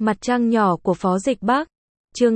Mặt trăng nhỏ của Phó Dịch Bắc. Chương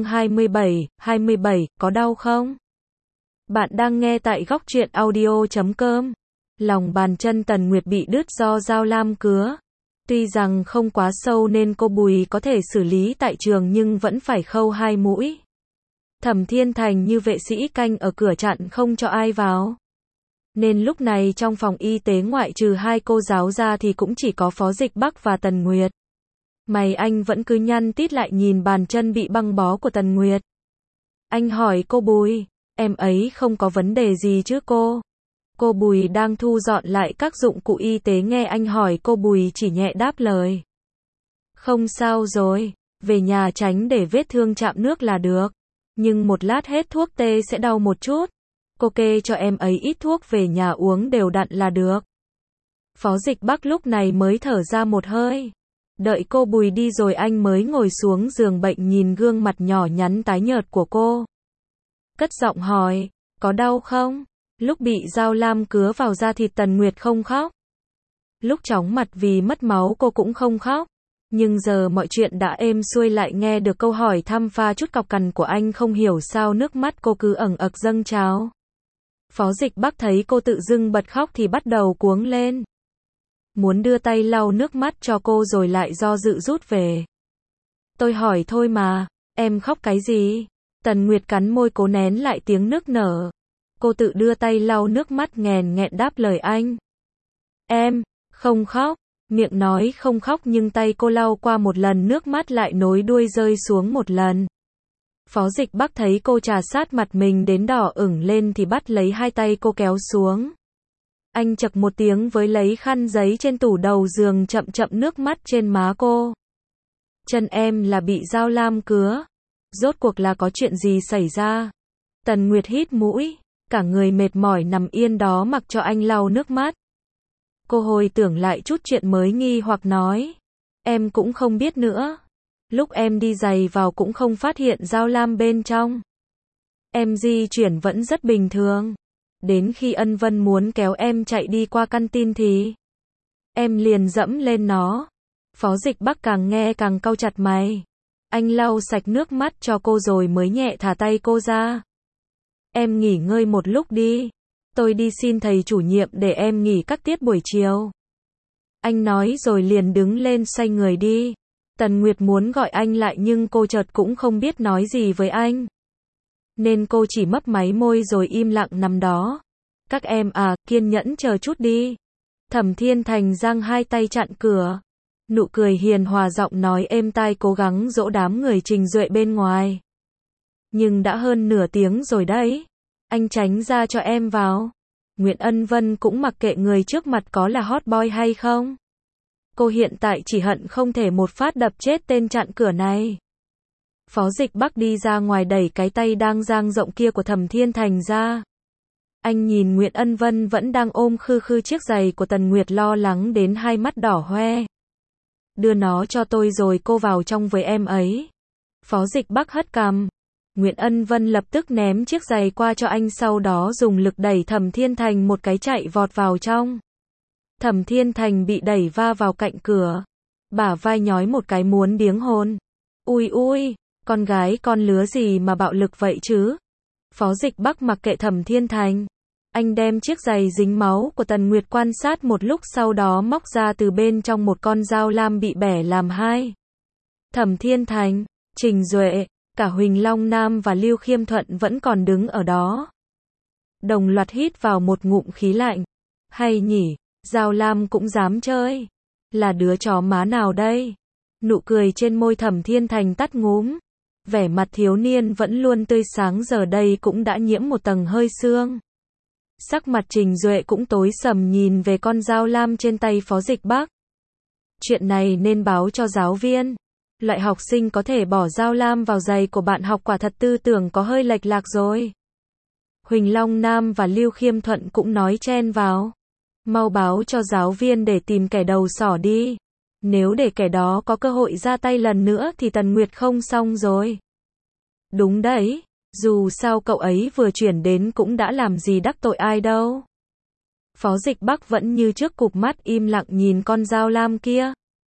27, có đau không? Bạn đang nghe tại góc truyện audio.com. Lòng bàn chân Tần Nguyệt bị đứt do dao lam cứa. Tuy rằng không quá sâu nên cô Bùi có thể xử lý tại trường nhưng vẫn phải khâu 2 mũi. Thẩm Thiên Thành như vệ sĩ canh ở cửa chặn không cho ai vào. Nên lúc này trong phòng y tế ngoại trừ 2 cô giáo ra thì cũng chỉ có Phó Dịch Bắc và Tần Nguyệt. Mày anh vẫn cứ nhăn tít lại nhìn bàn chân bị băng bó của Tần Nguyệt. Anh hỏi cô Bùi, em ấy không có vấn đề gì chứ cô? Cô Bùi đang thu dọn lại các dụng cụ y tế nghe anh hỏi cô Bùi chỉ nhẹ đáp lời. Không sao rồi, về nhà tránh để vết thương chạm nước là được. Nhưng một lát hết thuốc tê sẽ đau một chút. Cô kê cho em ấy ít thuốc về nhà uống đều đặn là được. Phó Dịch Bắc lúc này mới thở ra một hơi. Đợi cô Bùi đi rồi anh mới ngồi xuống giường bệnh nhìn gương mặt nhỏ nhắn tái nhợt của cô. Cất giọng hỏi, có đau không? Lúc bị dao lam cứa vào da thịt Tần Nguyệt không khóc. Lúc chóng mặt vì mất máu cô cũng không khóc. Nhưng giờ mọi chuyện đã êm xuôi lại nghe được câu hỏi thăm pha chút cọc cằn của anh không hiểu sao nước mắt cô cứ ẩn ực dâng trào. Phó Dịch Bắc thấy cô tự dưng bật khóc thì bắt đầu cuống lên. Muốn đưa tay lau nước mắt cho cô rồi lại do dự rút về. Tôi hỏi thôi mà, em khóc cái gì? Tần Nguyệt cắn môi cố nén lại tiếng nức nở. Cô tự đưa tay lau nước mắt nghèn nghẹn đáp lời anh. Em, không khóc. Miệng nói không khóc nhưng tay cô lau qua một lần nước mắt lại nối đuôi rơi xuống một lần. Phó Dịch Bắc thấy cô trà sát mặt mình đến đỏ ửng lên thì bắt lấy 2 tay cô kéo xuống. Anh chậc một tiếng với lấy khăn giấy trên tủ đầu giường chậm chậm nước mắt trên má cô. Chân em là bị dao lam cứa. Rốt cuộc là có chuyện gì xảy ra? Tần Nguyệt hít mũi, cả người mệt mỏi nằm yên đó mặc cho anh lau nước mắt. Cô hồi tưởng lại chút chuyện mới nghi hoặc nói. Em cũng không biết nữa. Lúc em đi giày vào cũng không phát hiện dao lam bên trong. Em di chuyển vẫn rất bình thường. Đến khi Ân Vân muốn kéo em chạy đi qua căn tin thì em liền dẫm lên nó. Phó Dịch Bắc càng nghe càng cau chặt mày. Anh lau sạch nước mắt cho cô rồi mới nhẹ thả tay cô ra. Em nghỉ ngơi một lúc đi. Tôi đi xin thầy chủ nhiệm để em nghỉ các tiết buổi chiều. Anh nói rồi liền đứng lên xoay người đi. Tần Nguyệt muốn gọi anh lại nhưng cô chợt cũng không biết nói gì với anh. Nên cô chỉ mấp máy môi rồi im lặng nằm đó. Các em à, kiên nhẫn chờ chút đi. Thẩm Thiên Thành giang 2 tay chặn cửa. Nụ cười hiền hòa giọng nói êm tai cố gắng dỗ đám người Trình Duệ bên ngoài. Nhưng đã hơn nửa tiếng rồi đấy. Anh tránh ra cho em vào. Nguyễn Ân Vân cũng mặc kệ người trước mặt có là hot boy hay không. Cô hiện tại chỉ hận không thể một phát đập chết tên chặn cửa này. Phó Dịch Bắc đi ra ngoài đẩy cái tay đang dang rộng kia của Thẩm Thiên Thành ra. Anh nhìn Nguyễn Ân Vân vẫn đang ôm khư khư chiếc giày của Tần Nguyệt lo lắng đến 2 mắt đỏ hoe. Đưa nó cho tôi rồi cô vào trong với em ấy. Phó Dịch Bắc hất cằm. Nguyễn Ân Vân lập tức ném chiếc giày qua cho anh sau đó dùng lực đẩy Thẩm Thiên Thành một cái chạy vọt vào trong. Thẩm Thiên Thành bị đẩy va vào cạnh cửa. Bả vai nhói một cái muốn điếng hồn. Ui ui, con gái con lứa gì mà bạo lực vậy chứ? Phó Dịch Bắc mặc kệ Thẩm Thiên Thành. Anh đem chiếc giày dính máu của Tần Nguyệt quan sát một lúc sau đó móc ra từ bên trong một con dao lam bị bẻ làm 2. Thẩm Thiên Thành, Trình Duệ, cả Huỳnh Long Nam và Lưu Khiêm Thuận vẫn còn đứng ở đó. Đồng loạt hít vào một ngụm khí lạnh. Hay nhỉ, dao lam cũng dám chơi. Là đứa chó má nào đây? Nụ cười trên môi Thẩm Thiên Thành tắt ngúm. Vẻ mặt thiếu niên vẫn luôn tươi sáng giờ đây cũng đã nhiễm một tầng hơi sương. Sắc mặt Trình Duệ cũng tối sầm nhìn về con dao lam trên tay Phó Dịch Bắc. Chuyện này nên báo cho giáo viên. Loại học sinh có thể bỏ dao lam vào giày của bạn học quả thật tư tưởng có hơi lệch lạc rồi. Huỳnh Long Nam và Lưu Khiêm Thuận cũng nói chen vào. Mau báo cho giáo viên để tìm kẻ đầu sỏ đi. Nếu để kẻ đó có cơ hội ra tay lần nữa thì Tần Nguyệt không xong rồi. Đúng đấy, dù sao cậu ấy vừa chuyển đến cũng đã làm gì đắc tội ai đâu. Phó Dịch Bắc vẫn như trước cụp mắt im lặng nhìn con dao lam kia.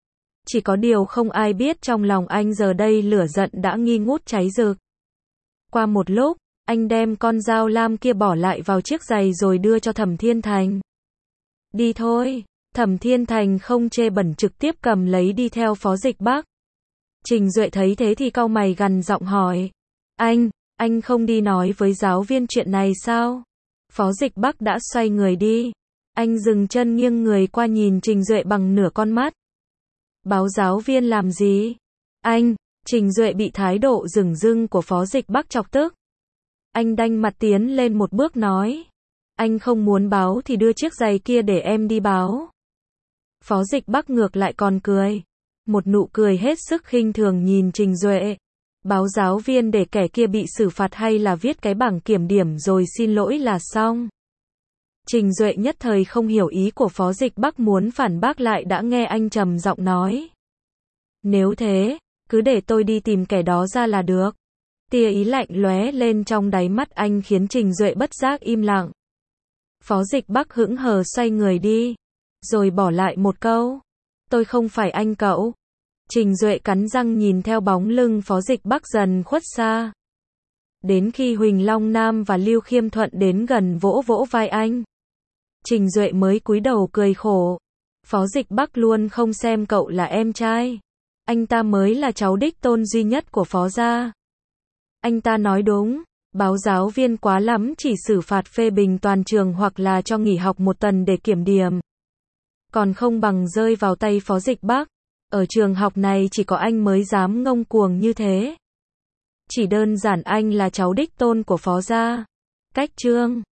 Chỉ có điều không ai biết trong lòng anh giờ đây lửa giận đã nghi ngút cháy rực. Qua một lúc, anh đem con dao lam kia bỏ lại vào chiếc giày rồi đưa cho Thẩm Thiên Thành. Đi thôi. Thẩm Thiên Thành không chê bẩn trực tiếp cầm lấy đi theo Phó Dịch Bắc. Trình Duệ thấy thế thì cau mày gằn giọng hỏi. Anh không đi nói với giáo viên chuyện này sao? Phó Dịch Bắc đã xoay người đi. Anh dừng chân nghiêng người qua nhìn Trình Duệ bằng nửa con mắt. Báo giáo viên làm gì? Trình Duệ bị thái độ dửng dưng của Phó Dịch Bắc chọc tức. Anh đanh mặt tiến lên một bước nói. Anh không muốn báo thì đưa chiếc giày kia để em đi báo. Phó Dịch Bắc ngược lại còn cười. Một nụ cười hết sức khinh thường nhìn Trình Duệ. Báo giáo viên để kẻ kia bị xử phạt hay là viết cái bảng kiểm điểm rồi xin lỗi là xong. Trình Duệ nhất thời không hiểu ý của Phó Dịch Bắc, muốn phản bác lại đã nghe anh trầm giọng nói. Nếu thế, cứ để tôi đi tìm kẻ đó ra là được. Tia ý lạnh lóe lên trong đáy mắt anh khiến Trình Duệ bất giác im lặng. Phó Dịch Bắc hững hờ xoay người đi. Rồi bỏ lại một câu. Tôi không phải anh cậu. Trình Duệ cắn răng nhìn theo bóng lưng Phó Dịch Bắc dần khuất xa. Đến khi Huỳnh Long Nam và Lưu Khiêm Thuận đến gần vỗ vỗ vai anh. Trình Duệ mới cúi đầu cười khổ. Phó Dịch Bắc luôn không xem cậu là em trai. Anh ta mới là cháu đích tôn duy nhất của Phó gia. Anh ta nói đúng. Báo giáo viên quá lắm chỉ xử phạt phê bình toàn trường hoặc là cho nghỉ học một tuần để kiểm điểm. Còn không bằng rơi vào tay Phó Dịch Bắc. Ở trường học này chỉ có anh mới dám ngông cuồng như thế. Chỉ đơn giản anh là cháu đích tôn của Phó gia. Cách chương